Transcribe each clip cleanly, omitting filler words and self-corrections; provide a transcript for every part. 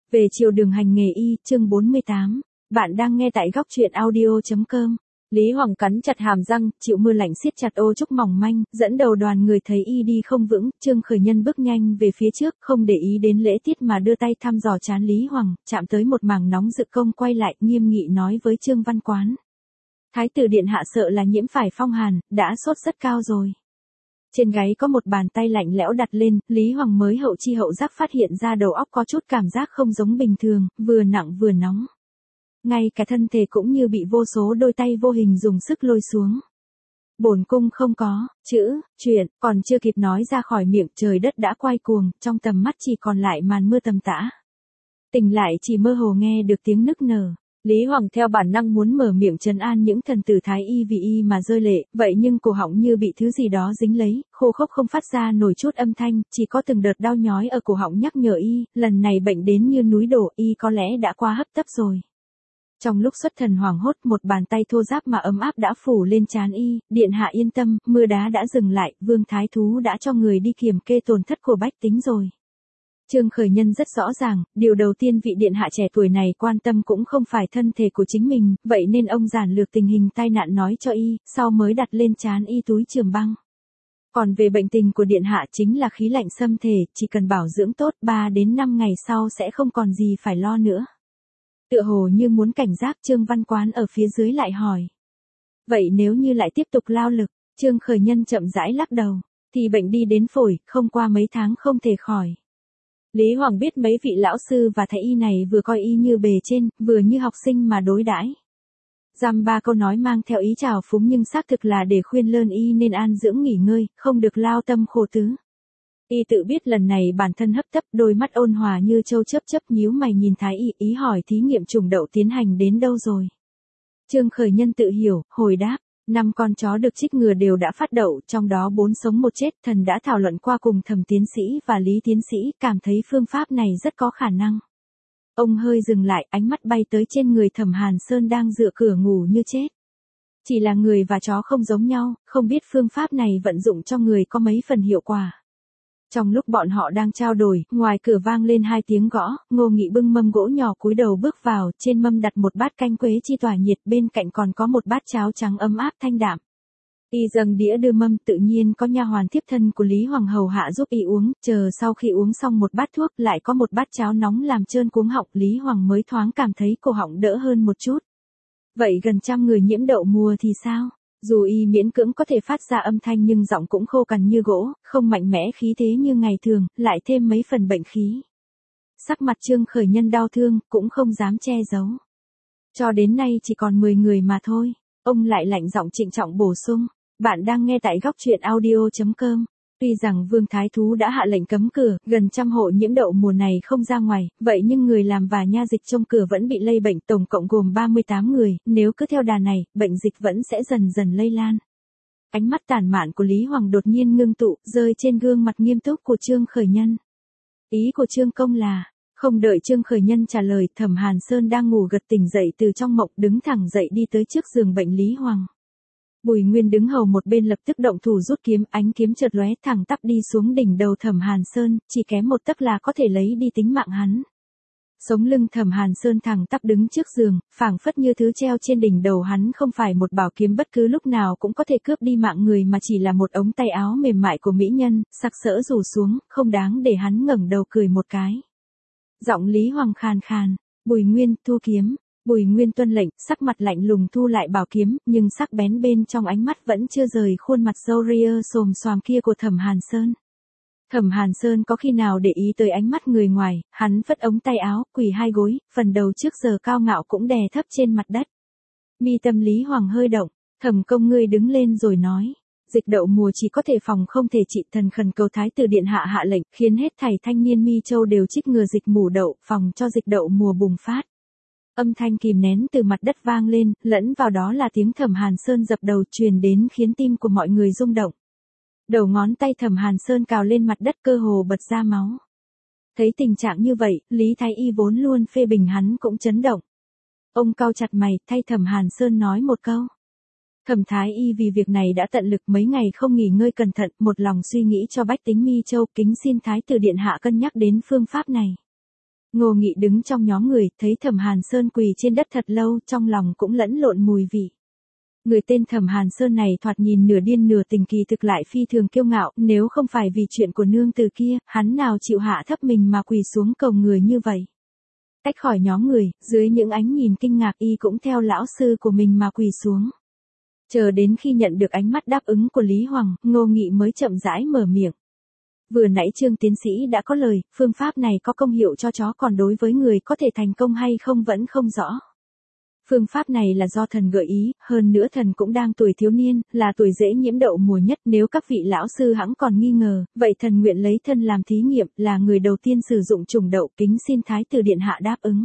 Về chiều đường hành nghề y, chương 48. Bạn đang nghe tại góc truyện audio.com. Lý Hoàng cắn chặt hàm răng, chịu mưa lạnh siết chặt ô trúc mỏng manh, dẫn đầu đoàn người thấy y đi không vững, Trương Khởi Nhân bước nhanh về phía trước, không để ý đến lễ tiết mà đưa tay thăm dò trán Lý Hoàng, chạm tới một mảng nóng rực công quay lại, nghiêm nghị nói với Trương Văn Quán. Thái tử điện hạ sợ là nhiễm phải phong hàn, đã sốt rất cao rồi. Trên gáy có một bàn tay lạnh lẽo đặt lên, Lý Hoàng mới hậu chi hậu giác phát hiện ra đầu óc có chút cảm giác không giống bình thường, vừa nặng vừa nóng. Ngay cả thân thể cũng như bị vô số đôi tay vô hình dùng sức lôi xuống. Bổn cung không có, chuyện, còn chưa kịp nói ra khỏi miệng trời đất đã quay cuồng, trong tầm mắt chỉ còn lại màn mưa tầm tã. Tỉnh lại chỉ mơ hồ nghe được tiếng nức nở. Lý Hoàng theo bản năng muốn mở miệng trấn an những thần tử thái y vì y mà rơi lệ, vậy nhưng cổ họng như bị thứ gì đó dính lấy, khô khốc không phát ra nổi chút âm thanh, chỉ có từng đợt đau nhói ở cổ họng nhắc nhở y, lần này bệnh đến như núi đổ, y có lẽ đã qua hấp tấp rồi. Trong lúc xuất thần hoảng hốt, một bàn tay thô ráp mà ấm áp đã phủ lên trán y, điện hạ yên tâm, mưa đá đã dừng lại, Vương Thái Thú đã cho người đi kiểm kê tổn thất của bách tính rồi. Trương Khởi Nhân rất rõ ràng, điều đầu tiên vị điện hạ trẻ tuổi này quan tâm cũng không phải thân thể của chính mình, vậy nên ông giản lược tình hình tai nạn nói cho y, sau mới đặt lên trán y túi trường băng. Còn về bệnh tình của điện hạ chính là khí lạnh xâm thể, chỉ cần bảo dưỡng tốt 3 đến 5 ngày sau sẽ không còn gì phải lo nữa. Tựa hồ như muốn cảnh giác, Trương Văn Quán ở phía dưới lại hỏi. Vậy nếu như lại tiếp tục lao lực, Trương Khởi Nhân chậm rãi lắc đầu, thì bệnh đi đến phổi, không qua mấy tháng không thể khỏi. Lý Hoàng biết mấy vị lão sư và thái y này vừa coi y như bề trên, vừa như học sinh mà đối đãi. Dăm ba câu nói mang theo ý trào phúng nhưng xác thực là để khuyên lơn y nên an dưỡng nghỉ ngơi, không được lao tâm khổ tứ. Y tự biết lần này bản thân hấp tấp, đôi mắt ôn hòa như châu chớp chớp nhíu mày nhìn thái y, ý hỏi thí nghiệm trùng đậu tiến hành đến đâu rồi. Trương Khởi Nhân tự hiểu, hồi đáp. 5 con chó được trích ngừa đều đã phát đậu, trong đó 4 sống 1 chết, thần đã thảo luận qua cùng Thẩm tiến sĩ và Lý tiến sĩ, cảm thấy phương pháp này rất có khả năng. Ông hơi dừng lại, ánh mắt bay tới trên người Thẩm Hàn Sơn đang dựa cửa ngủ như chết. Chỉ là người và chó không giống nhau, không biết phương pháp này vận dụng cho người có mấy phần hiệu quả. Trong lúc bọn họ đang trao đổi, ngoài cửa vang lên 2 tiếng gõ, Ngô Nghị bưng mâm gỗ nhỏ cúi đầu bước vào, trên mâm đặt một bát canh quế chi tỏa nhiệt, bên cạnh còn có một bát cháo trắng ấm áp thanh đạm. Y dâng đĩa đưa mâm, tự nhiên có nha hoàn thiếp thân của Lý Hoàng hầu hạ giúp y uống, chờ sau khi uống xong một bát thuốc, lại có một bát cháo nóng làm trơn cuống họng, Lý Hoàng mới thoáng cảm thấy cổ họng đỡ hơn một chút. Vậy gần 100 người nhiễm đậu mùa thì sao? Dù y miễn cưỡng có thể phát ra âm thanh nhưng giọng cũng khô cằn như gỗ, không mạnh mẽ khí thế như ngày thường, lại thêm mấy phần bệnh khí. Sắc mặt Trương Khởi Nhân đau thương, cũng không dám che giấu. Cho đến nay chỉ còn 10 người mà thôi. Ông lại lạnh giọng trịnh trọng bổ sung. Bạn đang nghe tại góc truyện audio.com. Tuy rằng Vương Thái Thú đã hạ lệnh cấm cửa, gần 100 hộ nhiễm đậu mùa này không ra ngoài, vậy nhưng người làm và nha dịch trông cửa vẫn bị lây bệnh, tổng cộng gồm 38 người, nếu cứ theo đà này, bệnh dịch vẫn sẽ dần dần lây lan. Ánh mắt tàn mạn của Lý Hoàng đột nhiên ngưng tụ, rơi trên gương mặt nghiêm túc của Trương Khởi Nhân. Ý của Trương công là, không đợi Trương Khởi Nhân trả lời, Thẩm Hàn Sơn đang ngủ gật tỉnh dậy từ trong mộng, đứng thẳng dậy đi tới trước giường bệnh Lý Hoàng. Bùi Nguyên đứng hầu một bên lập tức động thủ rút kiếm, ánh kiếm chợt lóe thẳng tắp đi xuống đỉnh đầu Thẩm Hàn Sơn, chỉ kém một tấc là có thể lấy đi tính mạng hắn. Sống lưng Thẩm Hàn Sơn thẳng tắp đứng trước giường, phảng phất như thứ treo trên đỉnh đầu hắn không phải một bảo kiếm bất cứ lúc nào cũng có thể cướp đi mạng người mà chỉ là một ống tay áo mềm mại của mỹ nhân, sặc sỡ rủ xuống, không đáng để hắn ngẩng đầu cười một cái. Giọng Lý Hoàng khàn khàn, Bùi Nguyên, thu kiếm. Bùi Nguyên tuân lệnh, sắc mặt lạnh lùng thu lại bảo kiếm, nhưng sắc bén bên trong ánh mắt vẫn chưa rời khuôn mặt râu ria xồm xoàm kia của Thẩm Hàn Sơn. Thẩm Hàn Sơn có khi nào để ý tới ánh mắt người ngoài, hắn phất ống tay áo, quỳ 2 gối, phần đầu trước giờ cao ngạo cũng đè thấp trên mặt đất. Mi tâm Lý Hoàng hơi động, Thẩm công ngươi đứng lên rồi nói. Dịch đậu mùa chỉ có thể phòng không thể trị, thần khẩn cầu Thái tử điện hạ hạ lệnh, khiến hết thảy thanh niên Mi Châu đều trích ngừa dịch mù đậu, phòng cho dịch đậu mùa bùng phát. Âm thanh kìm nén từ mặt đất vang lên, lẫn vào đó là tiếng Thẩm Hàn Sơn dập đầu truyền đến khiến tim của mọi người rung động. Đầu ngón tay Thẩm Hàn Sơn cào lên mặt đất cơ hồ bật ra máu. Thấy tình trạng như vậy, Lý Thái Y vốn luôn phê bình hắn cũng chấn động. Ông cau chặt mày, thay Thẩm Hàn Sơn nói một câu. Thẩm Thái Y vì việc này đã tận lực mấy ngày không nghỉ ngơi cẩn thận, một lòng suy nghĩ cho bách tính Mi Châu, kính xin Thái tử điện hạ cân nhắc đến phương pháp này. Ngô Nghị đứng trong nhóm người, thấy Thẩm Hàn Sơn quỳ trên đất thật lâu, trong lòng cũng lẫn lộn mùi vị. Người tên Thẩm Hàn Sơn này thoạt nhìn nửa điên nửa tình, kỳ thực lại phi thường kiêu ngạo, nếu không phải vì chuyện của nương từ kia, hắn nào chịu hạ thấp mình mà quỳ xuống cầu người như vậy. Tách khỏi nhóm người, dưới những ánh nhìn kinh ngạc y cũng theo lão sư của mình mà quỳ xuống. Chờ đến khi nhận được ánh mắt đáp ứng của Lý Hoàng, Ngô Nghị mới chậm rãi mở miệng. Vừa nãy Trương tiến sĩ đã có lời, phương pháp này có công hiệu cho chó, còn đối với người có thể thành công hay không vẫn không rõ. Phương pháp này là do thần gợi ý, hơn nữa thần cũng đang tuổi thiếu niên, là tuổi dễ nhiễm đậu mùa nhất. Nếu các vị lão sư hẵng còn nghi ngờ, vậy thần nguyện lấy thân làm thí nghiệm, là người đầu tiên sử dụng trùng đậu, kính xin Thái tử điện hạ đáp ứng.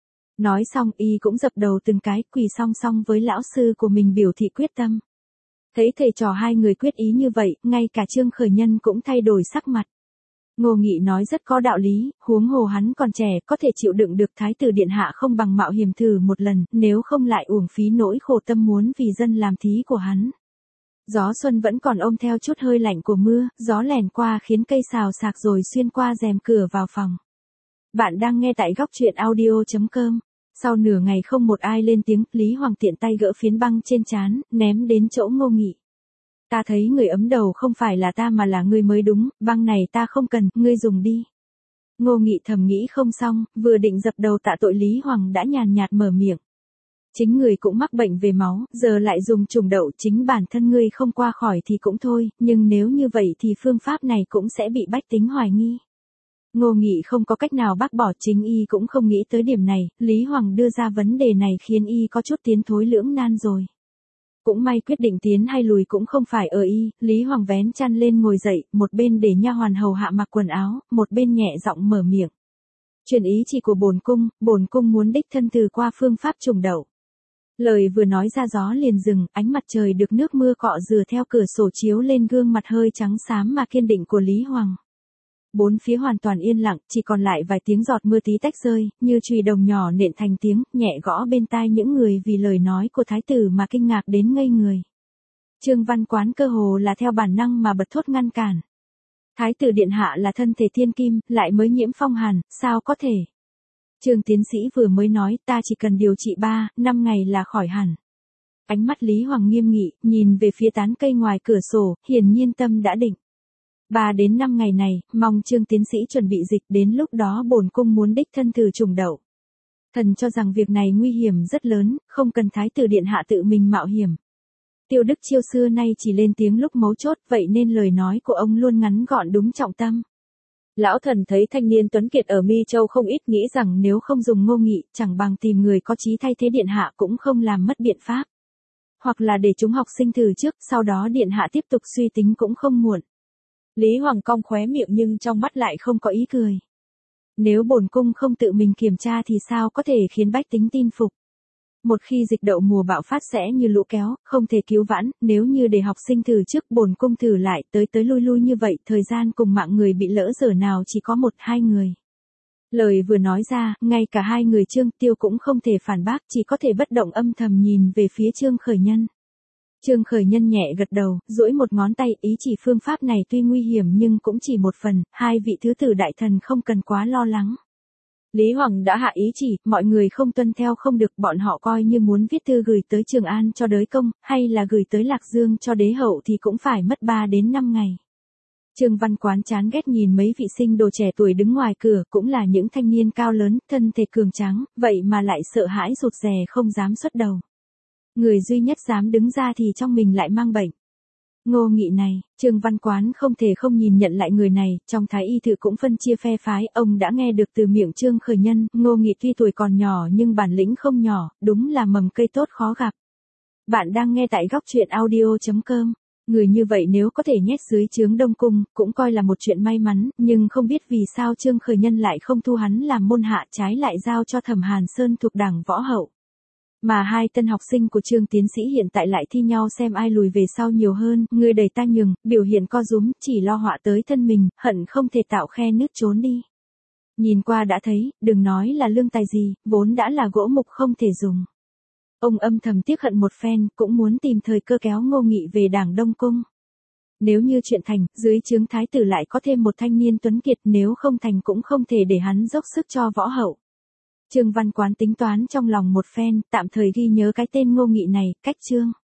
Nói xong y cũng dập đầu từng cái, quỳ song song với lão sư của mình biểu thị quyết tâm. Thấy thầy trò hai người quyết ý như vậy, ngay cả Trương Khởi Nhân cũng thay đổi sắc mặt. Ngô Nghị nói rất có đạo lý, huống hồ hắn còn trẻ, có thể chịu đựng được Thái tử điện hạ không bằng mạo hiểm thử một lần, nếu không lại uổng phí nỗi khổ tâm muốn vì dân làm thí của hắn. Gió xuân vẫn còn ôm theo chút hơi lạnh của mưa, gió lèn qua khiến cây xào xạc rồi xuyên qua rèm cửa vào phòng. Bạn đang nghe tại góc truyện audio.com. Sau nửa ngày không một ai lên tiếng, Lý Hoàng tiện tay gỡ phiến băng trên trán, ném đến chỗ Ngô Nghị. Ta thấy người ấm đầu không phải là ta mà là ngươi mới đúng, băng này ta không cần, ngươi dùng đi. Ngô Nghị thầm nghĩ không xong, vừa định dập đầu tạ tội, Lý Hoàng đã nhàn nhạt mở miệng. Chính người cũng mắc bệnh về máu, giờ lại dùng trùng đậu, chính bản thân ngươi không qua khỏi thì cũng thôi, nhưng nếu như vậy thì phương pháp này cũng sẽ bị bách tính hoài nghi. Ngô Nghị không có cách nào bác bỏ, chính y cũng không nghĩ tới điểm này, Lý Hoàng đưa ra vấn đề này khiến y có chút tiến thối lưỡng nan rồi. Cũng may quyết định tiến hay lùi cũng không phải ở y, Lý Hoàng vén chăn lên ngồi dậy, một bên để nha hoàn hầu hạ mặc quần áo, một bên nhẹ giọng mở miệng. Truyền ý chỉ của bổn cung muốn đích thân từ qua phương pháp trùng đậu. Lời vừa nói ra gió liền dừng, ánh mặt trời được nước mưa cọ rửa theo cửa sổ chiếu lên gương mặt hơi trắng xám mà kiên định của Lý Hoàng. Bốn phía hoàn toàn yên lặng, chỉ còn lại vài tiếng giọt mưa tí tách rơi, như chùy đồng nhỏ nện thành tiếng, nhẹ gõ bên tai những người vì lời nói của thái tử mà kinh ngạc đến ngây người. Trương Văn Quán cơ hồ là theo bản năng mà bật thốt ngăn cản. Thái tử điện hạ là thân thể thiên kim, lại mới nhiễm phong hàn, sao có thể? Trương tiến sĩ vừa mới nói ta chỉ cần điều trị 3-5 ngày là khỏi hẳn. Ánh mắt Lý Hoàng nghiêm nghị, nhìn về phía tán cây ngoài cửa sổ, hiển nhiên tâm đã định. 3 đến 5 ngày này, mong Trương tiến sĩ chuẩn bị dịch, đến lúc đó bổn cung muốn đích thân thử trùng đậu. Thần cho rằng việc này nguy hiểm rất lớn, không cần thái tử điện hạ tự mình mạo hiểm. Tiêu Đức Chiêu xưa nay chỉ lên tiếng lúc mấu chốt, vậy nên lời nói của ông luôn ngắn gọn đúng trọng tâm. Lão thần thấy thanh niên tuấn kiệt ở Mi Châu không ít, nghĩ rằng nếu không dùng Ngô Nghị, chẳng bằng tìm người có chí thay thế điện hạ, cũng không làm mất biện pháp. Hoặc là để chúng học sinh thử trước, sau đó điện hạ tiếp tục suy tính cũng không muộn. Lý Hoàng cong khóe miệng nhưng trong mắt lại không có ý cười. Nếu bổn cung không tự mình kiểm tra thì sao có thể khiến bách tính tin phục. Một khi dịch đậu mùa bạo phát sẽ như lũ kéo, không thể cứu vãn, nếu như để học sinh thử trước bổn cung thử lại tới lui như vậy, thời gian cùng mạng người bị lỡ giờ nào chỉ có 1-2 người. Lời vừa nói ra, ngay cả hai người Trương Tiêu cũng không thể phản bác, chỉ có thể bất động âm thầm nhìn về phía Trương Khởi Nhân. Trương Khởi Nhân nhẹ gật đầu, duỗi một ngón tay, ý chỉ phương pháp này tuy nguy hiểm nhưng cũng chỉ một phần, hai vị thứ tử đại thần không cần quá lo lắng. Lý Hoàng đã hạ ý chỉ, mọi người không tuân theo không được, bọn họ coi như muốn viết thư gửi tới Trường An cho đới công, hay là gửi tới Lạc Dương cho đế hậu thì cũng phải mất 3 đến 5 ngày. Trương Văn Quán chán ghét nhìn mấy vị sinh đồ trẻ tuổi đứng ngoài cửa, cũng là những thanh niên cao lớn, thân thể cường tráng, vậy mà lại sợ hãi rụt rè không dám xuất đầu. Người duy nhất dám đứng ra thì trong mình lại mang bệnh. Ngô Nghị này, Trương Văn Quán không thể không nhìn nhận lại người này, trong thái y thự cũng phân chia phe phái, ông đã nghe được từ miệng Trương Khởi Nhân, Ngô Nghị tuy tuổi còn nhỏ nhưng bản lĩnh không nhỏ, đúng là mầm cây tốt khó gặp. Bạn đang nghe tại góc truyện audio.com. Người như vậy nếu có thể nhét dưới trướng Đông Cung, cũng coi là một chuyện may mắn, nhưng không biết vì sao Trương Khởi Nhân lại không thu hắn làm môn hạ, trái lại giao cho Thẩm Hàn Sơn thuộc đảng võ hậu. Mà hai tân học sinh của Trương tiến sĩ hiện tại lại thi nhau xem ai lùi về sau nhiều hơn, người đẩy ta nhường, biểu hiện co rúm, chỉ lo họa tới thân mình, hận không thể tạo khe nứt trốn đi. Nhìn qua đã thấy, đừng nói là lương tài gì, vốn đã là gỗ mục không thể dùng. Ông âm thầm tiếc hận một phen, cũng muốn tìm thời cơ kéo Ngô Nghị về đảng Đông Cung. Nếu như chuyện thành, dưới trướng thái tử lại có thêm một thanh niên tuấn kiệt, nếu không thành cũng không thể để hắn dốc sức cho võ hậu. Trương Văn Quán tính toán trong lòng một phen, tạm thời ghi nhớ cái tên Ngô Nghị này, cách Trương